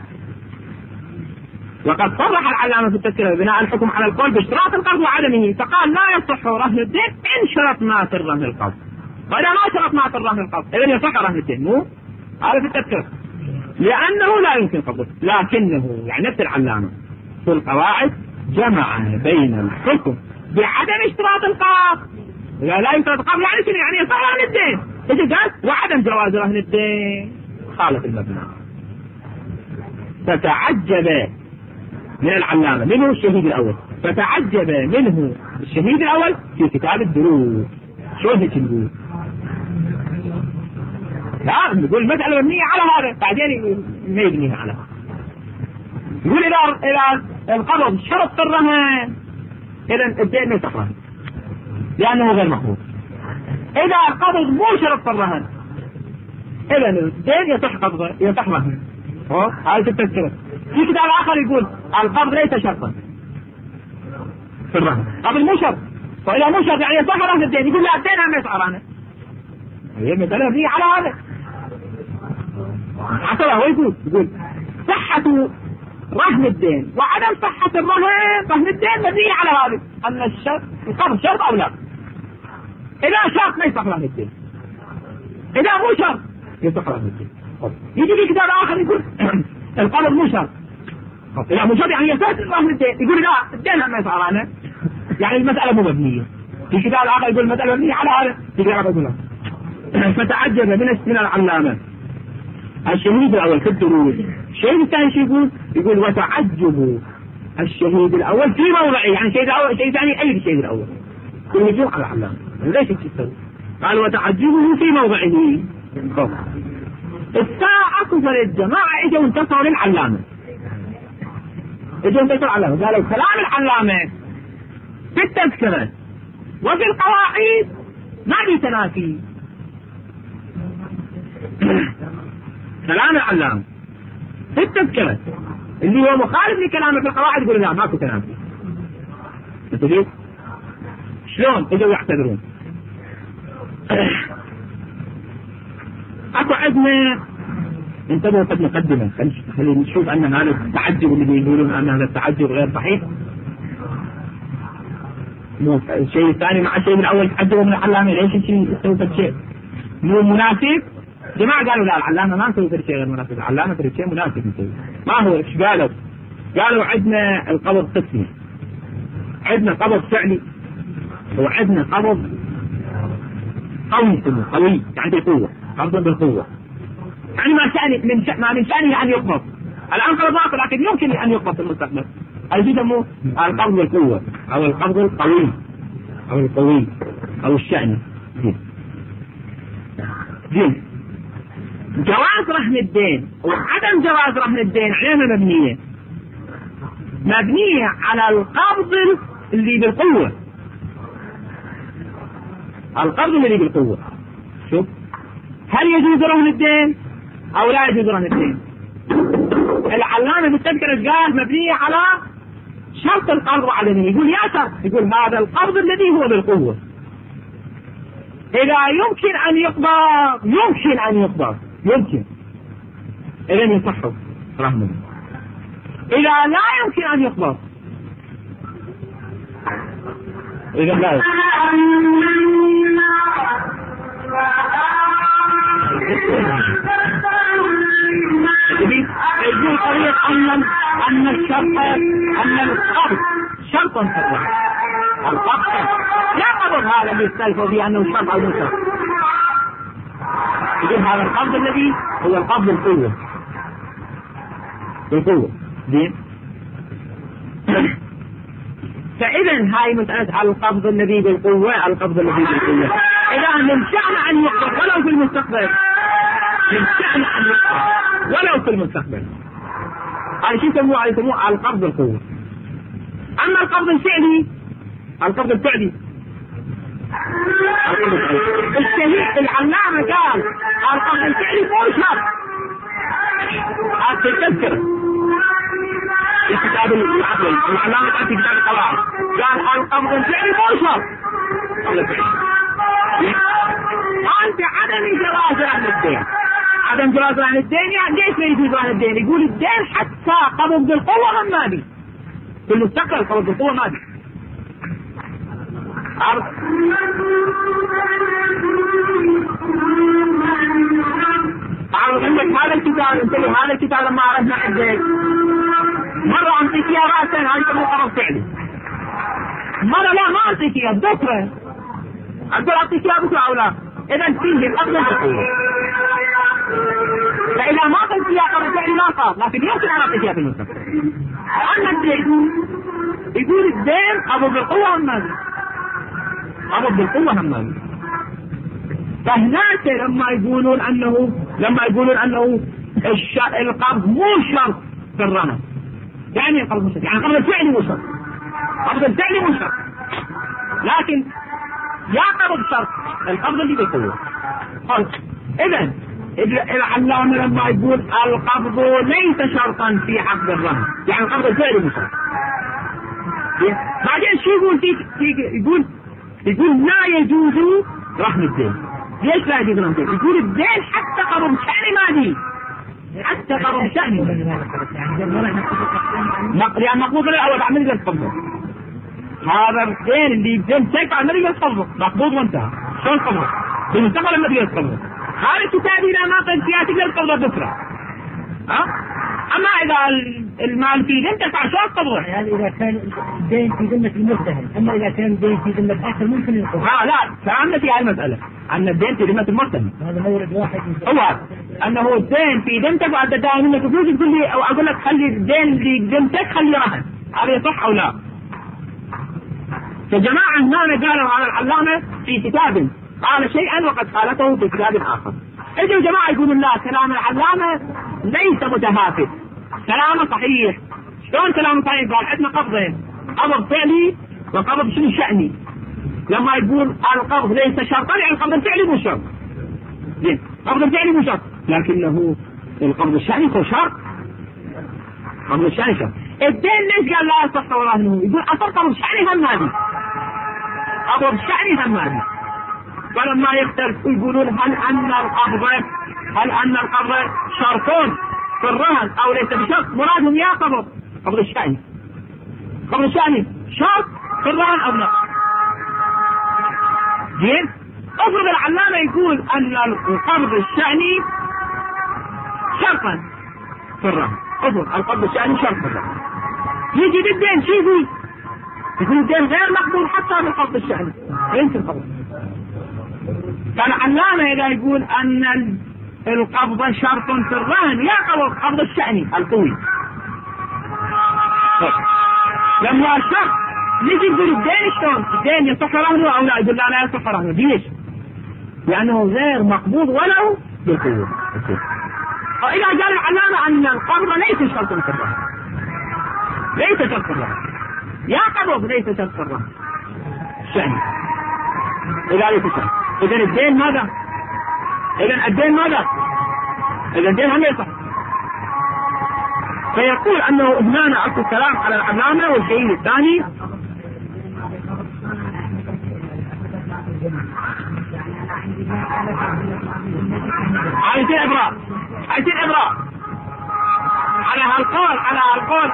وقد صرح العلامة في التذكرة بناء الحكم على القول باشتراط القبض وعدمه، فقال لا يصح رهن الدين إن شرطنا في الرهن القبض، وإذا ما شرطنا في الرهن القبض إذا يصح رهن الدين. مو هذا في التذكرة لأنه لا يمكن قبضه، لكنه يعني نفس العلامة في القواعد جمع بين الحكم بعدم اشتراط القبض، إذا لا يشترط القبض يعني شنو؟ يعني يصح رهن الدين. إذا قال وعدم جواز رهن الدين خالف المبنى. فتعجب من العلامة منه الشهيد الأول، فتعجب منه الشهيد الأول في كتاب الدروس. شو هيك نقول؟ لا نقول المسألة مبنية على هذا بعدين ما يبنيها على هذا. يقول إذا إذا القبض شرط في الرهن إذا الدين ما يصح رهن لأنه غير مقبول. إذا القبض مو شرط في الرهن إذا الدين يصح قبضه يصح رهنه. هذا التذكرة. في كتاب آخر يقول القبض ليس شرطا في الرهن، قبض مو شرط، فإذا مو شرط يعني يصح رهن الدين، يقول لا الدين ما يصح رهنه. هي مثلا مبنية على هذا. حتى هو يقول يقول صحة رهن الدين وعدم صحة الرهن رهن الدين مبنية على هذا أن الشرط القبض شرط أو لا. إذا شرط ما يصح رهن الدين، إذا مو شرط يصح رهن الدين. يجي في كتاب آخر يقول القبض مو شرط، إذا مو شرط يعني يصح رهن الدين، يقول لا الدين ما يصح رهنه، يعني المسألة مو مبنية. في كتاب آخر يقول المسألة مبنية على هذا، في كتاب آخر يقول فتعجب من من العلامة الشهيد الأول في الدروس. الشهيد الثاني شو يقول؟ يقول وتعجب الشهيد الأول في موضعه، يعني شهيد الأول شيء ثاني أي الشهيد الأول كل يجوع على العلامة ليش تسوي؟ قال وتعجبه في موضعه. الساعة كفر الجماعة اجوا انتصروا للعلامة اجوا انتشروا العلامة قالوا كلام العلامة في التذكرة وفي القواعد ما في تنافي. كلام العلامة في التذكرة اللي هو مخالف لكلامه في القواعد يقول لا ماكو تنافي. تدري شلون اجوا يعتذرون؟ اكو عندنا انتبهوا قد مقدمة خلينا نشوف ان هذا التعجب اللي بيقولون ان هذا التعجب غير صحيح. مو الشيء الثاني مع الشيء الاول تعجبوا من العلامة ليش الشيء يسوي شيء مو مناسب؟ جماعة قالوا لا العلامة ما نسوي شيء غير مناسب، العلامة تريد شيء مناسب نسوي. ما هو ايش قالوا؟ قالوا عندنا القبض قسمي، عندنا قبض فعلي وعندنا قبض قوي قوي يعني بالقوة، قبض بالقوة يعني ما شأن من شأن ما من شأنه أن يقبض الآن قبض باطل لكن يمكن أن يقبض في المستقبل. هذا يسموه القبض بالقوة أو القبض القوي أو القوي أو الشأن. زين زين جواز رهن الدين وعدم جواز رهن الدين عليها مبنية مبنية على القبض اللي بالقوة، القبض اللي بالقوة. شوف هل يجوز رهن الدين او لا يجوز رهن الدين؟ العلامة بالتذكرة قال مبنية على شرط القبض وعدمه، يقول يا شرط، يقول هذا القبض الذي هو بالقوة اذا يمكن ان يقبض يمكن ان يقبض يمكن اذا يصح رهنه، اذا لا يمكن ان يقبض اذا لا يقبض. يقول قضية ان ان الشرط ان القبض شرطا في الرهن، القبض لا قبض هذا اللي يختلفوا فيه انه شرط او شرط. يقول هذا القبض الذي هو القبض القوة بالقوة. زين فإذا هاي مسألة القبض الذي بالقوة القبض الذي بالقوة إذا من شأن أن يقبض ولو في المستقبل، من شأن أن يقبض ولو في المستقبل. هاي شو يسموه؟ يسموه القبض القوة. أما القبض الفعلي القبض الفعلي الشهيد العلامة قال القبض الفعلي مو شرط. هذا التذكرة في كتاب العقل العلامة قال في كتاب القواعد قال القبض الفعلي مو شرط. أنت عدم جواز رهن الدين، عدم جواز رهن الدين يعني ليش ما يجوز رهن الدين؟ يقول الدين حتى قبض بالقوة هم ما بي في المستقبل قبض بالقوة ما بي. تعرف عندك هذا الكتاب انتبه هذا الكتاب لما عرفنا عندك مرة أعطيك يا رأسا هاي يسموه قبض فعلي، مرة لا ما أعطيك يا بكرة أقول أعطيك يا بكرة أو لا. إذا فيه الأصل بالقوة، فإذا ما قلت يا قبض فعلي ما صار لكن يمكن أن أعطيك يا في المستقبل. أما الدين يقول الدين قبض بالقوة هم ماذا قبض بالقوة هم ماذا. فهناك لما يقولون أنه لما يقولون أنه القبض مو شرط في الرهن يعني القبض مو شرط يعني القبض الفعلي مو شرط، القبض الفعلي مو شرط لكن يا قبض شرط القبض اللي بالقوة. إذن العلامة لما يقول القبض ليس شرطا في عقد الرهن يعني القبض الفعلي مو شرط. بعدين شو يقول في يقول يقول لا يجوز رهن الدين. ليش لا يجوز رهن الدين؟ يقول الدين حتى قبض شأن مالي حتى قبض شأن لأن مقبوض الأول بعد من يقبضه هذا الدين اللي يدين سيف بعد من يقبضه مقبوض وانتهى. شلون قبضه؟ بالمستقبل لما يقبضه هذا الكتاب إذا ما قد فيها تقدر تقبضه بكرة. ها؟ أما إذا المال في ذمتك عشان تقبضه يعني إذا كان الدين في ذمة المرتهن، أما إذا كان الدين في ذمة آخر ممكن ينقض. ها لا فهمنا في هذه المسألة أن الدين في ذمة المرتهن. هذا مورد واحد هو أنه الدين في ذمتك وأنت دائما منك فلوس تقول لي أو أقول لك خلي الدين في ذمتك خلي رهن، هذا يصح أو لا؟ فجماعة هنا قالوا على العلامة في كتاب قال شيئا وقد قالته في كتاب آخر. اجوا جماعة يقولون لا كلام العلامة ليس متهافت، كلامه صحيح شلون كلام صحيح؟ قال عندنا قبضين، قبض فعلي وقبض شنو شأني. لما يقول القبض ليس شرطا يعني القبض الفعلي مو شرط. زين القبض الفعلي مو شرط، لكنه القبض الشأني هو شرط. قبض الشأني شرط. الدين ليش قال لا يصح ورهنه؟ يقول اصل قبض الشأني هم هذه، قبض الشأني هم هذه. فلما يختلفوا يقولون هل ان القبض هل ان القبض شرطون في الرهن او ليس بشرط، مرادهم يا قبض قبض الشأني. قبض الشأني شرط في الرهن او لا. زين افرض العلامة يقول ان القبض الشأني شرطا في الرهن، افرض القبض الشأني شرط في الرهن، يجي بالدين شو يقول؟ يقول الدين غير مقبول حتى بالقبض الشأني. فهمت القبض؟ فالعلامة إذا يقول أن القبض شرط في الرهن يا قبض قبض الشأني القوي. لما الشرط نجي نقول الدين شلون؟ الدين يصح رهنه أو لا؟ يقول لا لا يصح رهنه. ليش؟ لأنه غير مقبوض ولو بالقوة. وإذا قال العلامة أن القبض ليس شرط في الرهن، ليس شرط في الرهن، يا قبض ليس شرط في الرهن الشأني، إذا ليس شرط. إذا الدين ماذا؟ إذا الدين ماذا؟ إذا الدين هم يصح. فيقول أنه هنا أكو الكلام على العلامة. والشيء الثاني عايزين إبراء، عايزين إبراء على هالقول، على هالقول.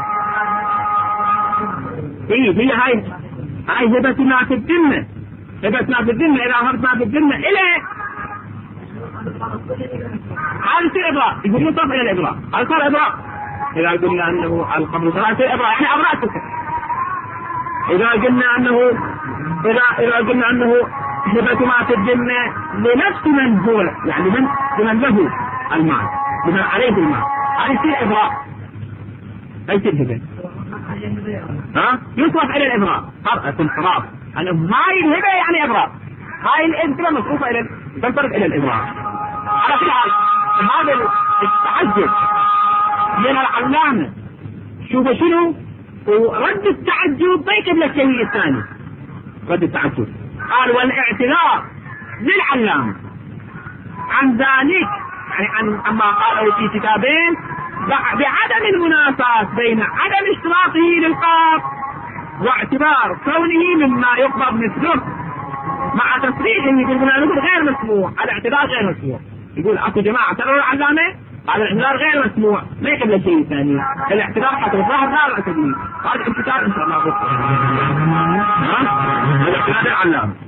إيه هي هاي هاي هبتنا في الذمة، هبتنا في الذمة. إذا هبتنا في الذمة إليه هذا يصير إبراء، يقول يصرف إلى الإبراء. هذا صار إبراء. إذا قلنا أنه القبض صار يصير إبراء يعني أبرأتك. إذا قلنا أنه إذا إذا قلنا أنه هبة ما في الذمة لنفس من هو يعني من من له المال، من عليه المال، هذا يصير إبراء. يصير هبة. ها يصرف إلى الإبراء. قرأة انصراف أنه هاي الهبة يعني إبراء، هاي الإذن مصروفة إلى تنصرف إلى الإبراء. على كل حال هذا التعجب من العلامة شوف شنو ورد التعجب طيب قبل الشيء الثاني. رد التعجب قال والاعتذار للعلامة عن ذلك يعني عن عما قاله في كتابين بعدم المنافاة بين عدم اشتراطه للقبض واعتبار كونه مما يقبض مثله مع تصريحه بالمنافذ غير مسموع. الاعتذار غير مسموع. يقول اكو جماعة ترى العلامة هذا الاعتذار غير مسموع ما يقبل شيء ثاني. الاعتذار حتى الظاهر لا رأس به. هذا الكتاب ان شاء الله بكره. ها؟ هذا العلامة.